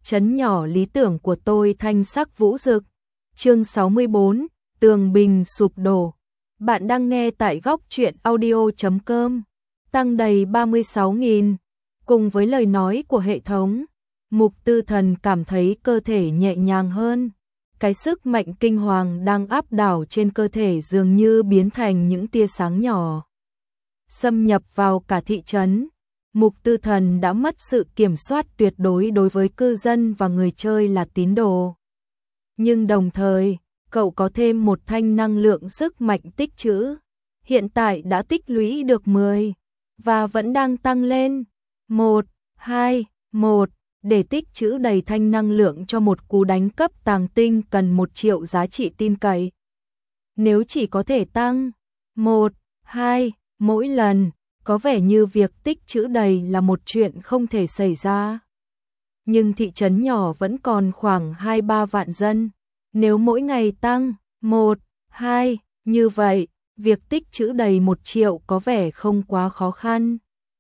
Trấn nhỏ lý tưởng của tôi thanh sắc vũ rực. Chương 64, tường bình sụp đổ. Bạn đang nghe tại góc truyện audio.com. Tăng đầy 36.000. Cùng với lời nói của hệ thống, Mục Tư Thần cảm thấy cơ thể nhẹ nhàng hơn. Cái sức mạnh kinh hoàng đang áp đảo trên cơ thể dường như biến thành những tia sáng nhỏ, xâm nhập vào cả thị trấn. Mục Tư Thần đã mất sự kiểm soát tuyệt đối đối với cư dân và người chơi là tín đồ. Nhưng đồng thời, cậu có thêm một thanh năng lượng sức mạnh tích trữ. Hiện tại đã tích lũy được 10 và vẫn đang tăng lên. 1, 2, 1. Để tích trữ đầy thanh năng lượng cho một cú đánh cấp tàng tinh cần 1 triệu giá trị tin cậy. Nếu chỉ có thể tăng 1, 2 mỗi lần, có vẻ như việc tích trữ đầy là một chuyện không thể xảy ra. Nhưng thị trấn nhỏ vẫn còn khoảng 2-3 vạn dân. Nếu mỗi ngày tăng 1, 2, như vậy, việc tích trữ đầy 1 triệu có vẻ không quá khó khăn.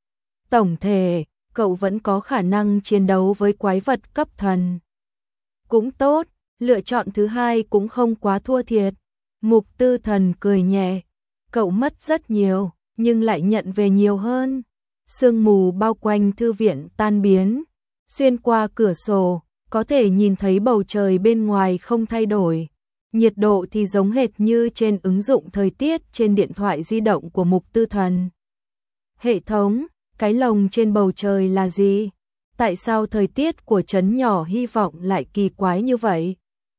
Tổng thể, cậu vẫn có khả năng chiến đấu với quái vật cấp thần. Cũng tốt, lựa chọn thứ hai cũng không quá thua thiệt. Mục Tư Thần cười nhẹ. Cậu mất rất nhiều, nhưng lại nhận về nhiều hơn. Sương mù bao quanh thư viện tan biến. Xuyên qua cửa sổ, có thể nhìn thấy bầu trời bên ngoài không thay đổi. Nhiệt độ thì giống hệt như trên ứng dụng thời tiết trên điện thoại di động của Mục Tư Thần. Hệ thống, cái lồng trên bầu trời là gì? Tại sao thời tiết của trấn nhỏ hy vọng lại kỳ quái như vậy?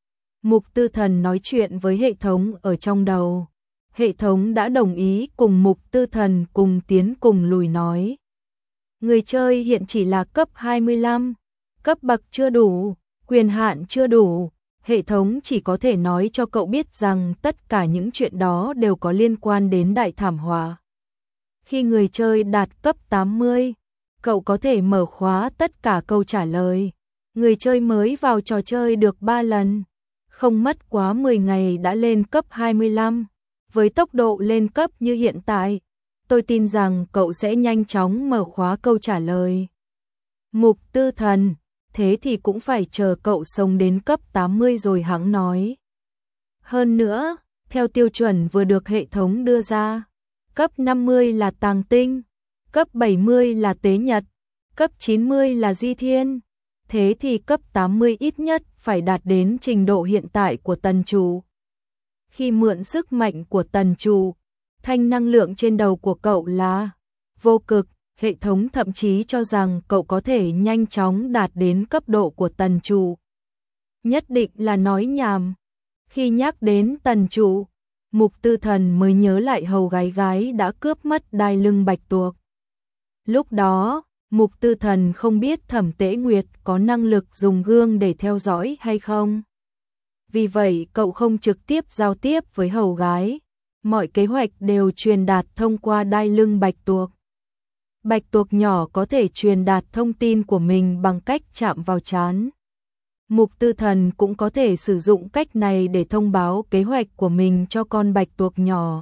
Mục Tư Thần nói chuyện với hệ thống ở trong đầu. Hệ thống đã đồng ý cùng Mục Tư Thần cùng tiến cùng lùi nói. Người chơi hiện chỉ là cấp 25, cấp bậc chưa đủ, quyền hạn chưa đủ. Hệ thống chỉ có thể nói cho cậu biết rằng tất cả những chuyện đó đều có liên quan đến đại thảm họa. Khi người chơi đạt cấp 80, cậu có thể mở khóa tất cả câu trả lời. Người chơi mới vào trò chơi được 3 lần, không mất quá 10 ngày đã lên cấp 25. Với tốc độ lên cấp như hiện tại, tôi tin rằng cậu sẽ nhanh chóng mở khóa câu trả lời. Mục Tư Thần, thế thì cũng phải chờ cậu sống đến cấp 80 rồi hẵng nói. Hơn nữa, theo tiêu chuẩn vừa được hệ thống đưa ra, cấp 50 là tàng tinh, cấp 70 là tế nhật, cấp 90 là di thiên. Thế thì cấp 80 ít nhất phải đạt đến trình độ hiện tại của tần chủ. Khi mượn sức mạnh của tần chủ, thanh năng lượng trên đầu của cậu là vô cực. Hệ thống thậm chí cho rằng cậu có thể nhanh chóng đạt đến cấp độ của tần chủ. Nhất định là nói nhảm. Khi nhắc đến tần chủ, Mục Tư Thần mới nhớ lại hầu gái gái đã cướp mất đai lưng bạch tuộc. Lúc đó, Mục Tư Thần không biết Thẩm Tế Nguyệt có năng lực dùng gương để theo dõi hay không. Vì vậy cậu không trực tiếp giao tiếp với hầu gái. Mọi kế hoạch đều truyền đạt thông qua đai lưng bạch tuộc. Bạch tuộc nhỏ có thể truyền đạt thông tin của mình bằng cách chạm vào trán. Mục Tư Thần cũng có thể sử dụng cách này để thông báo kế hoạch của mình cho con bạch tuộc nhỏ.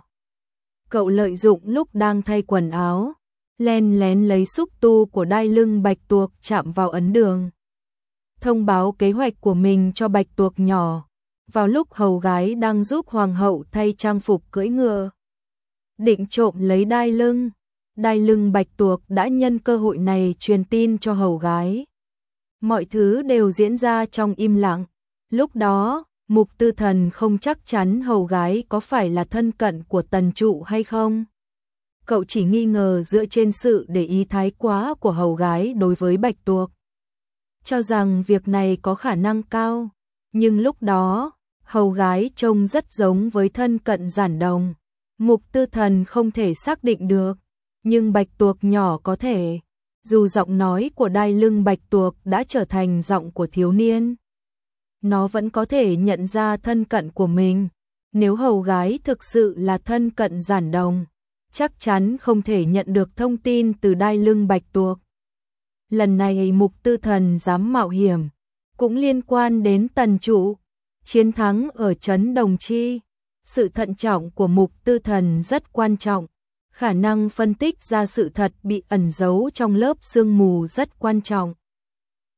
Cậu lợi dụng lúc đang thay quần áo, len lén lấy xúc tu của đai lưng bạch tuộc chạm vào ấn đường. Thông báo kế hoạch của mình cho bạch tuộc nhỏ, vào lúc hầu gái đang giúp hoàng hậu thay trang phục cưỡi ngựa. Định trộm lấy đai lưng bạch tuộc đã nhân cơ hội này truyền tin cho hầu gái. Mọi thứ đều diễn ra trong im lặng. Lúc đó, Mục Tư Thần không chắc chắn hầu gái có phải là thân cận của tần trụ hay không. Cậu chỉ nghi ngờ dựa trên sự để ý thái quá của hầu gái đối với bạch tuộc, cho rằng việc này có khả năng cao. Nhưng lúc đó, hầu gái trông rất giống với thân cận giản đồng. Mục Tư Thần không thể xác định được, nhưng bạch tuộc nhỏ có thể. Dù giọng nói của đai lưng bạch tuộc đã trở thành giọng của thiếu niên, nó vẫn có thể nhận ra thân cận của mình. Nếu hầu gái thực sự là thân cận giản đồng, chắc chắn không thể nhận được thông tin từ đai lưng bạch tuộc. Lần này Mục Tư Thần dám mạo hiểm, cũng liên quan đến tần chủ. Chiến thắng ở trấn Đồng Chi, sự thận trọng của Mục Tư Thần rất quan trọng. Khả năng phân tích ra sự thật bị ẩn giấu trong lớp sương mù rất quan trọng.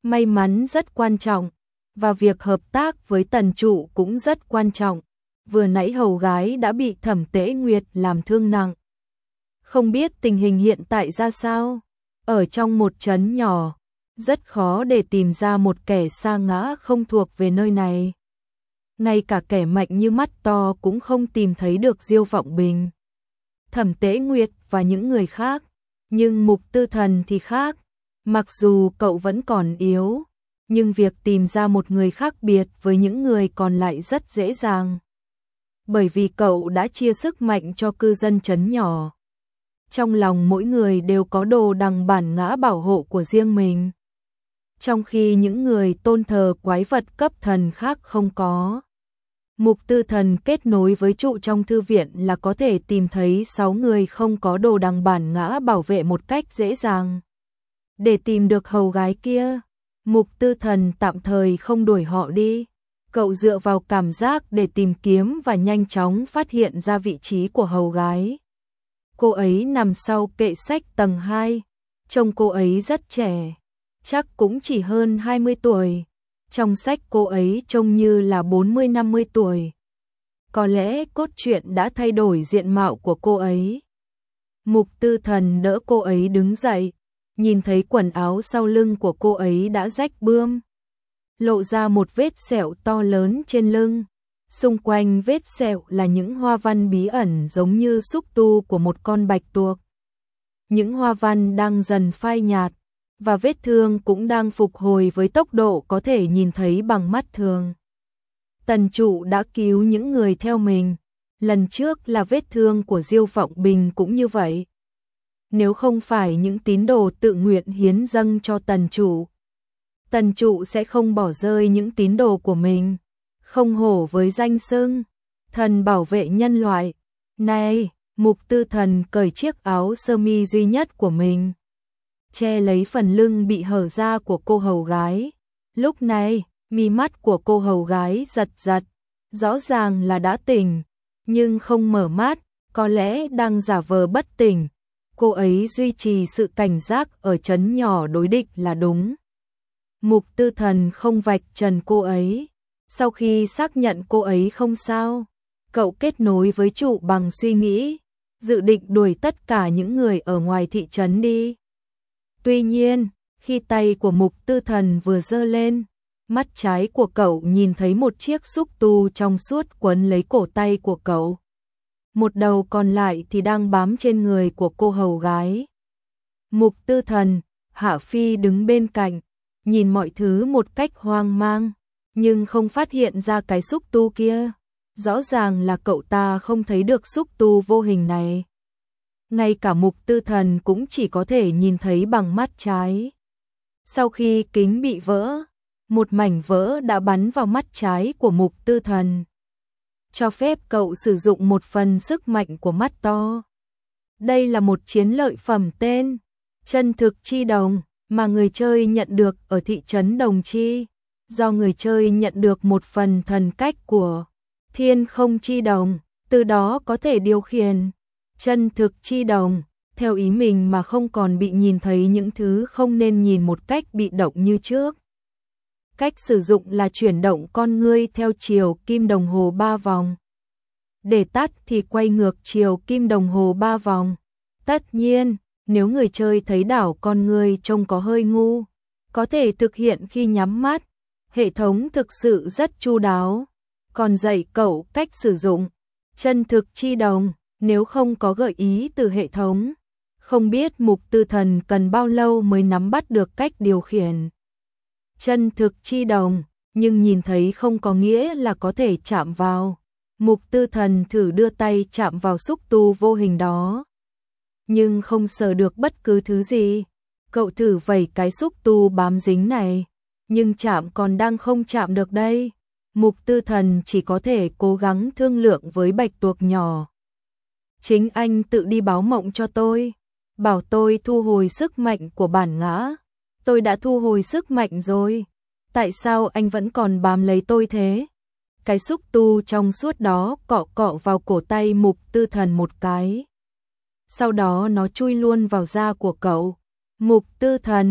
may mắn rất quan trọng, và việc hợp tác với Tần Trụ cũng rất quan trọng. Vừa nãy hầu gái đã bị Thẩm Tế Nguyệt làm thương nặng. Không biết tình hình hiện tại ra sao? Ở trong một trấn nhỏ, rất khó để tìm ra một kẻ sa ngã không thuộc về nơi này. Ngay cả kẻ mạnh như Mắt To cũng không tìm thấy được Diêu Vọng Bình, Thẩm Tế Nguyệt và những người khác. Nhưng Mục Tư Thần thì khác. Mặc dù cậu vẫn còn yếu, nhưng việc tìm ra một người khác biệt với những người còn lại rất dễ dàng. Bởi vì cậu đã chia sức mạnh cho cư dân trấn nhỏ. Trong lòng mỗi người đều có đồ đằng bản ngã bảo hộ của riêng mình. Trong khi những người tôn thờ quái vật cấp thần khác không có. Mục Tư Thần kết nối với trụ trong thư viện là có thể tìm thấy 6 người không có đồ đằng bản ngã bảo vệ một cách dễ dàng. Để tìm được hầu gái kia, Mục Tư Thần tạm thời không đuổi họ đi. Cậu dựa vào cảm giác để tìm kiếm và nhanh chóng phát hiện ra vị trí của hầu gái. Cô ấy nằm sau kệ sách tầng 2. Trông cô ấy rất trẻ, chắc cũng chỉ hơn 20 tuổi. Trong sách cô ấy trông như là 40-50 tuổi. Có lẽ cốt truyện đã thay đổi diện mạo của cô ấy. Mục Tư Thần đỡ cô ấy đứng dậy, nhìn thấy quần áo sau lưng của cô ấy đã rách bươm, lộ ra một vết sẹo to lớn trên lưng. Xung quanh vết sẹo là những hoa văn bí ẩn giống như xúc tu của một con bạch tuộc. Những hoa văn đang dần phai nhạt, và vết thương cũng đang phục hồi với tốc độ có thể nhìn thấy bằng mắt thường. Tần Trụ đã cứu những người theo mình. Lần trước là vết thương của Diêu Vọng Bình cũng như vậy. Nếu không phải những tín đồ tự nguyện hiến dâng cho Tần Trụ sẽ không bỏ rơi những tín đồ của mình. Không hổ với danh xưng thần bảo vệ nhân loại. Này, Mục Tư Thần cởi chiếc áo sơ mi duy nhất của mình, che lấy phần lưng bị hở ra của cô hầu gái. Lúc này, mi mắt của cô hầu gái giật giật, rõ ràng là đã tỉnh, nhưng không mở mắt, có lẽ đang giả vờ bất tỉnh. Cô ấy duy trì sự cảnh giác ở trấn nhỏ đối địch là đúng. Mục Tư Thần không vạch trần cô ấy. Sau khi xác nhận cô ấy không sao, cậu kết nối với trụ bằng suy nghĩ, dự định đuổi tất cả những người ở ngoài thị trấn đi. Tuy nhiên, khi tay của Mục Tư Thần vừa giơ lên, mắt trái của cậu nhìn thấy một chiếc xúc tu trong suốt quấn lấy cổ tay của cậu. Một đầu còn lại thì đang bám trên người của cô hầu gái. Mục Tư Thần, Hạ Phi đứng bên cạnh, nhìn mọi thứ một cách hoang mang, nhưng không phát hiện ra cái xúc tu kia. Rõ ràng là cậu ta không thấy được xúc tu vô hình này. Ngay cả Mục Tư Thần cũng chỉ có thể nhìn thấy bằng mắt trái. Sau khi kính bị vỡ, một mảnh vỡ đã bắn vào mắt trái của Mục Tư Thần, cho phép cậu sử dụng một phần sức mạnh của Mắt To. Đây là một chiến lợi phẩm tên Chân Thực Chi Đồng mà người chơi nhận được ở thị trấn Đồng Chi, do người chơi nhận được một phần thần cách của Thiên Không Chi Đồng, từ đó có thể điều khiển Chân Thực Chi Đồng theo ý mình mà không còn bị nhìn thấy những thứ không nên nhìn một cách bị động như trước. Cách sử dụng là chuyển động con ngươi theo chiều kim đồng hồ 3 vòng. Để tắt thì quay ngược chiều kim đồng hồ 3 vòng. Tất nhiên, nếu người chơi thấy đảo con ngươi trông có hơi ngu, có thể thực hiện khi nhắm mắt. Hệ thống thực sự rất chu đáo, còn dạy cậu cách sử dụng Chân Thực Chi Đồng. Nếu không có gợi ý từ hệ thống, không biết Mục Tư Thần cần bao lâu mới nắm bắt được cách điều khiển Chân Thực Chi Đồng, nhưng nhìn thấy không có nghĩa là có thể chạm vào. Mục Tư Thần thử đưa tay chạm vào xúc tu vô hình đó, nhưng không sờ được bất cứ thứ gì. Cậu thử vẩy cái xúc tu bám dính này, nhưng chạm còn đang không chạm được đây. Mục Tư Thần chỉ có thể cố gắng thương lượng với bạch tuộc nhỏ. Chính anh tự đi báo mộng cho tôi, bảo tôi thu hồi sức mạnh của bản ngã. Tôi đã thu hồi sức mạnh rồi, tại sao anh vẫn còn bám lấy tôi thế? Cái xúc tu trong suốt đó cọ cọ vào cổ tay Mục Tư Thần một cái. Sau đó nó chui luôn vào da của cậu. Mục Tư Thần,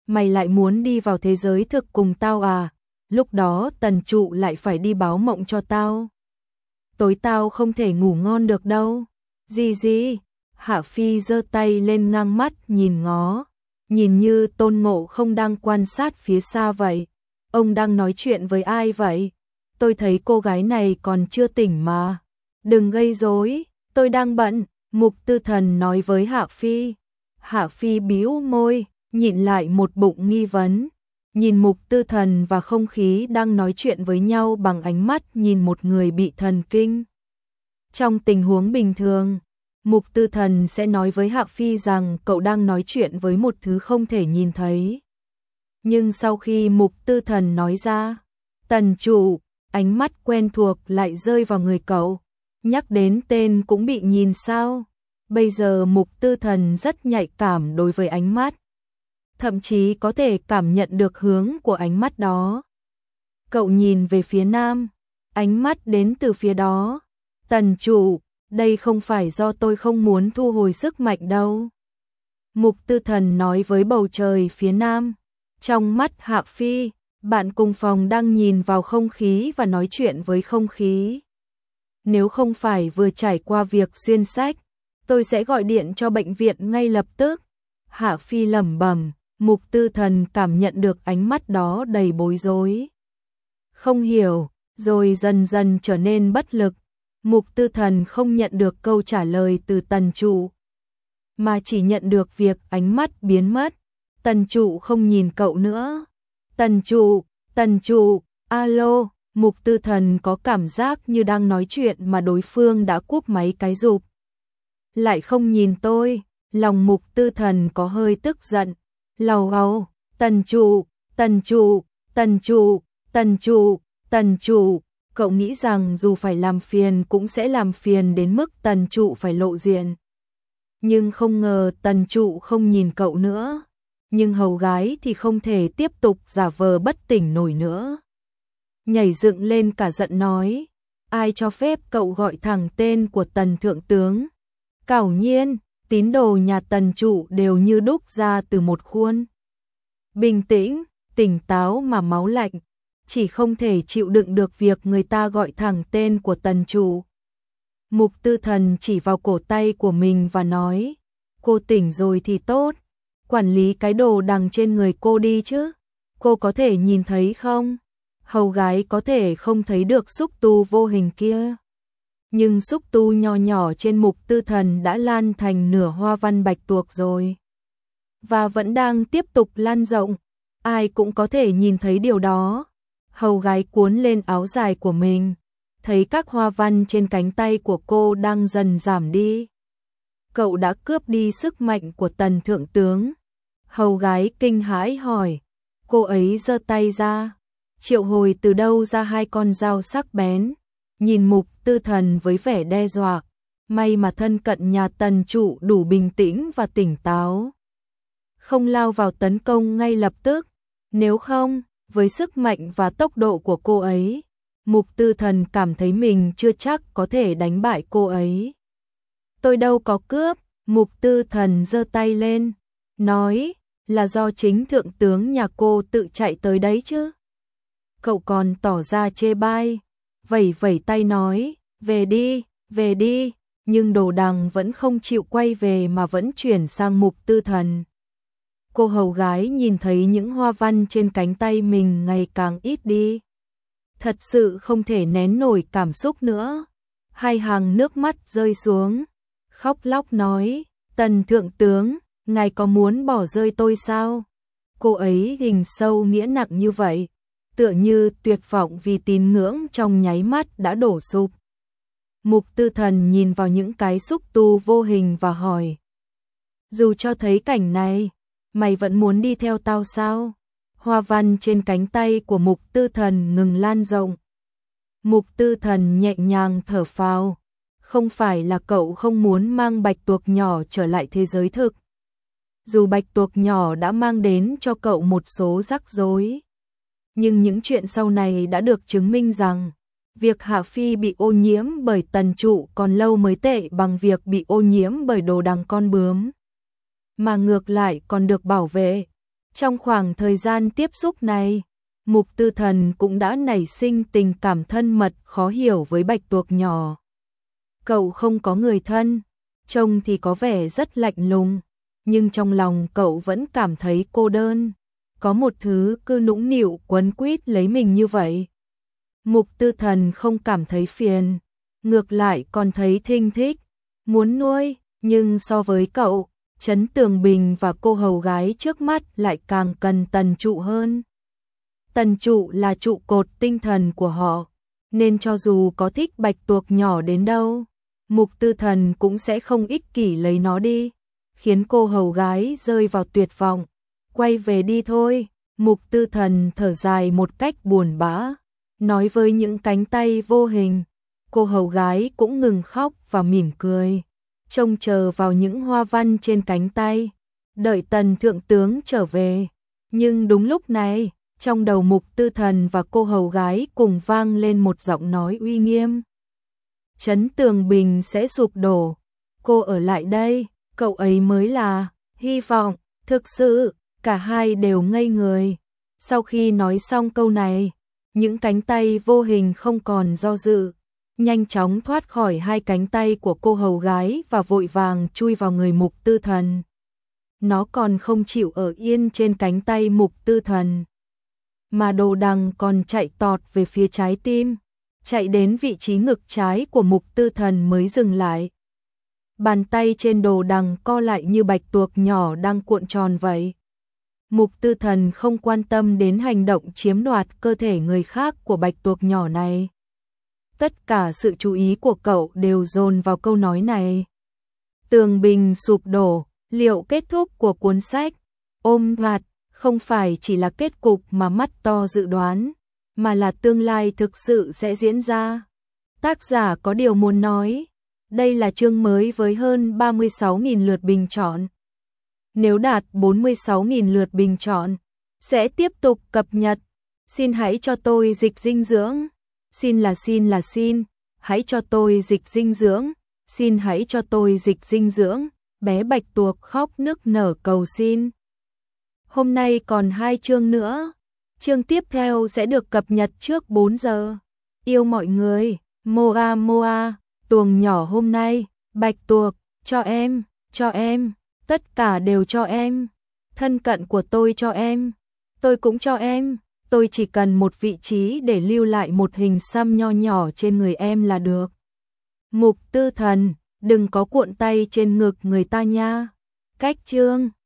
mày lại muốn đi vào thế giới thực cùng tao à? Lúc đó Tần Trụ lại phải đi báo mộng cho tao. Tối tao không thể ngủ ngon được đâu. Gì? Hạ Phi giơ tay lên ngang mắt nhìn ngó, nhìn như Tôn Ngộ Không đang quan sát phía xa vậy. Ông đang nói chuyện với ai vậy? Tôi thấy cô gái này còn chưa tỉnh mà. Đừng gây rối, tôi đang bận, Mục Tư Thần nói với Hạ Phi. Hạ Phi bĩu môi, nhịn lại một bụng nghi vấn. Nhìn Mục Tư Thần và không khí đang nói chuyện với nhau bằng ánh mắt nhìn một người bị thần kinh. Trong tình huống bình thường, Mục Tư Thần sẽ nói với Hạ Phi rằng cậu đang nói chuyện với một thứ không thể nhìn thấy. Nhưng sau khi Mục Tư Thần nói ra, Tần Trụ, ánh mắt quen thuộc lại rơi vào người cậu. Nhắc đến tên cũng bị nhìn sao? Bây giờ Mục Tư Thần rất nhạy cảm đối với ánh mắt. Thậm chí có thể cảm nhận được hướng của ánh mắt đó. Cậu nhìn về phía nam, ánh mắt đến từ phía đó. Tần Trụ, đây không phải do tôi không muốn thu hồi sức mạnh đâu. Mục Tư Thần nói với bầu trời phía nam. Trong mắt Hạ Phi, bạn cùng phòng đang nhìn vào không khí và nói chuyện với không khí. Nếu không phải vừa trải qua việc xuyên sách, tôi sẽ gọi điện cho bệnh viện ngay lập tức. Hạ Phi lẩm bẩm, Mục Tư Thần cảm nhận được ánh mắt đó đầy bối rối. Không hiểu, rồi dần dần trở nên bất lực. Mục Tư Thần không nhận được câu trả lời từ Tần Trụ, mà chỉ nhận được việc ánh mắt biến mất. Tần Trụ không nhìn cậu nữa. Tần Trụ, alo. Mục Tư Thần có cảm giác như đang nói chuyện mà đối phương đã cúp máy cái rụp. Lại không nhìn tôi, lòng Mục Tư Thần có hơi tức giận. Lầu gầu, Tần Trụ, cậu nghĩ rằng dù phải làm phiền cũng sẽ làm phiền đến mức Tần Trụ phải lộ diện. Nhưng không ngờ Tần Trụ không nhìn cậu nữa. Nhưng hầu gái thì không thể tiếp tục giả vờ bất tỉnh nổi nữa. Nhảy dựng lên cả giận nói, ai cho phép cậu gọi thẳng tên của Tần Thượng Tướng? Cảo nhiên, tín đồ nhà Tần Trụ đều như đúc ra từ một khuôn. Bình tĩnh, tỉnh táo mà máu lạnh, chỉ không thể chịu đựng được việc người ta gọi thẳng tên của Tần Trụ. Mục Tư Thần chỉ vào cổ tay của mình và nói, cô tỉnh rồi thì tốt, quản lý cái đồ đằng trên người cô đi chứ, cô có thể nhìn thấy không? Hầu gái có thể không thấy được xúc tu vô hình kia, nhưng xúc tu nho nhỏ trên Mục Tư Thần đã lan thành nửa hoa văn bạch tuộc rồi. Và vẫn đang tiếp tục lan rộng, ai cũng có thể nhìn thấy điều đó. Hầu gái cuốn lên áo dài của mình, thấy các hoa văn trên cánh tay của cô đang dần giảm đi. Cậu đã cướp đi sức mạnh của Tần Thượng Tướng. Hầu gái kinh hãi hỏi, cô ấy giơ tay ra, triệu hồi từ đâu ra hai con dao sắc bén, nhìn Mục Tư Thần với vẻ đe dọa. May mà thân cận nhà Tần Trụ đủ bình tĩnh và tỉnh táo, không lao vào tấn công ngay lập tức, nếu không, với sức mạnh và tốc độ của cô ấy, Mục Tư Thần cảm thấy mình chưa chắc có thể đánh bại cô ấy. Tôi đâu có cướp, Mục Tư Thần giơ tay lên, nói, là do chính Thượng Tướng nhà cô tự chạy tới đấy chứ. Cậu còn tỏ ra chê bai, vẩy vẩy tay nói, về đi, nhưng đồ đằng vẫn không chịu quay về mà vẫn chuyển sang Mục Tư Thần. Cô hầu gái nhìn thấy những hoa văn trên cánh tay mình ngày càng ít đi. Thật sự không thể nén nổi cảm xúc nữa. Hai hàng nước mắt rơi xuống. Khóc lóc nói, Tần Thượng Tướng, ngài có muốn bỏ rơi tôi sao? Cô ấy hình sâu nghĩa nặng như vậy, tựa như tuyệt vọng vì tín ngưỡng trong nháy mắt đã đổ sụp. Mục Tư Thần nhìn vào những cái xúc tu vô hình và hỏi, dù cho thấy cảnh này, mày vẫn muốn đi theo tao sao? Hoa văn trên cánh tay của Mục Tư Thần ngừng lan rộng. Mục Tư Thần nhẹ nhàng thở phào, không phải là cậu không muốn mang bạch tuộc nhỏ trở lại thế giới thực. Dù bạch tuộc nhỏ đã mang đến cho cậu một số rắc rối, nhưng những chuyện sau này đã được chứng minh rằng việc Hạ Phi bị ô nhiễm bởi Tần Trụ còn lâu mới tệ bằng việc bị ô nhiễm bởi đồ đằng con bướm, mà ngược lại còn được bảo vệ. Trong khoảng thời gian tiếp xúc này, Mục Tư Thần cũng đã nảy sinh tình cảm thân mật khó hiểu với bạch tuộc nhỏ. Cậu không có người thân, trông thì có vẻ rất lạnh lùng, nhưng trong lòng cậu vẫn cảm thấy cô đơn. Có một thứ cứ nũng nịu quấn quýt lấy mình như vậy. Mục Tư Thần không cảm thấy phiền, ngược lại còn thấy thinh thích, muốn nuôi, nhưng so với cậu, Trấn Tường Bình và cô hầu gái trước mắt lại càng cần Tần Trụ hơn. Tần Trụ là trụ cột tinh thần của họ, nên cho dù có thích bạch tuộc nhỏ đến đâu, Mục Tư Thần cũng sẽ không ích kỷ lấy nó đi, khiến cô hầu gái rơi vào tuyệt vọng. Quay về đi thôi, Mục Tư Thần thở dài một cách buồn bã, nói với những cánh tay vô hình. Cô hầu gái cũng ngừng khóc và mỉm cười, trông chờ vào những hoa văn trên cánh tay, đợi Tần thượng tướng trở về. Nhưng đúng lúc này, trong đầu Mục Tư Thần và cô hầu gái cùng vang lên một giọng nói uy nghiêm. Trấn Tường Bình sẽ sụp đổ, cô ở lại đây, cậu ấy mới là hy vọng. Thực sự, cả hai đều ngây người. Sau khi nói xong câu này, những cánh tay vô hình không còn do dự, nhanh chóng thoát khỏi hai cánh tay của cô hầu gái và vội vàng chui vào người Mục Tư Thần. Nó còn không chịu ở yên trên cánh tay Mục Tư Thần, mà đồ đằng còn chạy tọt về phía trái tim, chạy đến vị trí ngực trái của Mục Tư Thần mới dừng lại. Bàn tay trên đồ đằng co lại như bạch tuộc nhỏ đang cuộn tròn vậy. Mục Tư Thần không quan tâm đến hành động chiếm đoạt cơ thể người khác của bạch tuộc nhỏ này. Tất cả sự chú ý của cậu đều dồn vào câu nói này. Tường Bình sụp đổ, liệu kết thúc của cuốn sách Ôm Mặt không phải chỉ là kết cục mà mắt to dự đoán, mà là tương lai thực sự sẽ diễn ra. Tác giả có điều muốn nói. Đây là chương mới với hơn 36.000 lượt bình chọn. Nếu đạt 46.000 lượt bình chọn, sẽ tiếp tục cập nhật. Xin hãy cho tôi dịch dinh dưỡng. Xin, hãy cho tôi dịch dinh dưỡng. Xin hãy cho tôi dịch dinh dưỡng. Bé bạch tuộc khóc nức nở cầu xin. Hôm nay còn 2 chương nữa. Chương tiếp theo sẽ được cập nhật trước 4 giờ. Yêu mọi người. Moa Moa. Tuồng nhỏ hôm nay, bạch tuộc, cho em, tất cả đều cho em, thân cận của tôi cho em, tôi cũng cho em, tôi chỉ cần một vị trí để lưu lại một hình xăm nho nhỏ trên người em là được. Mục Tư Thần, đừng có cuộn tay trên ngực người ta nha. Cách chương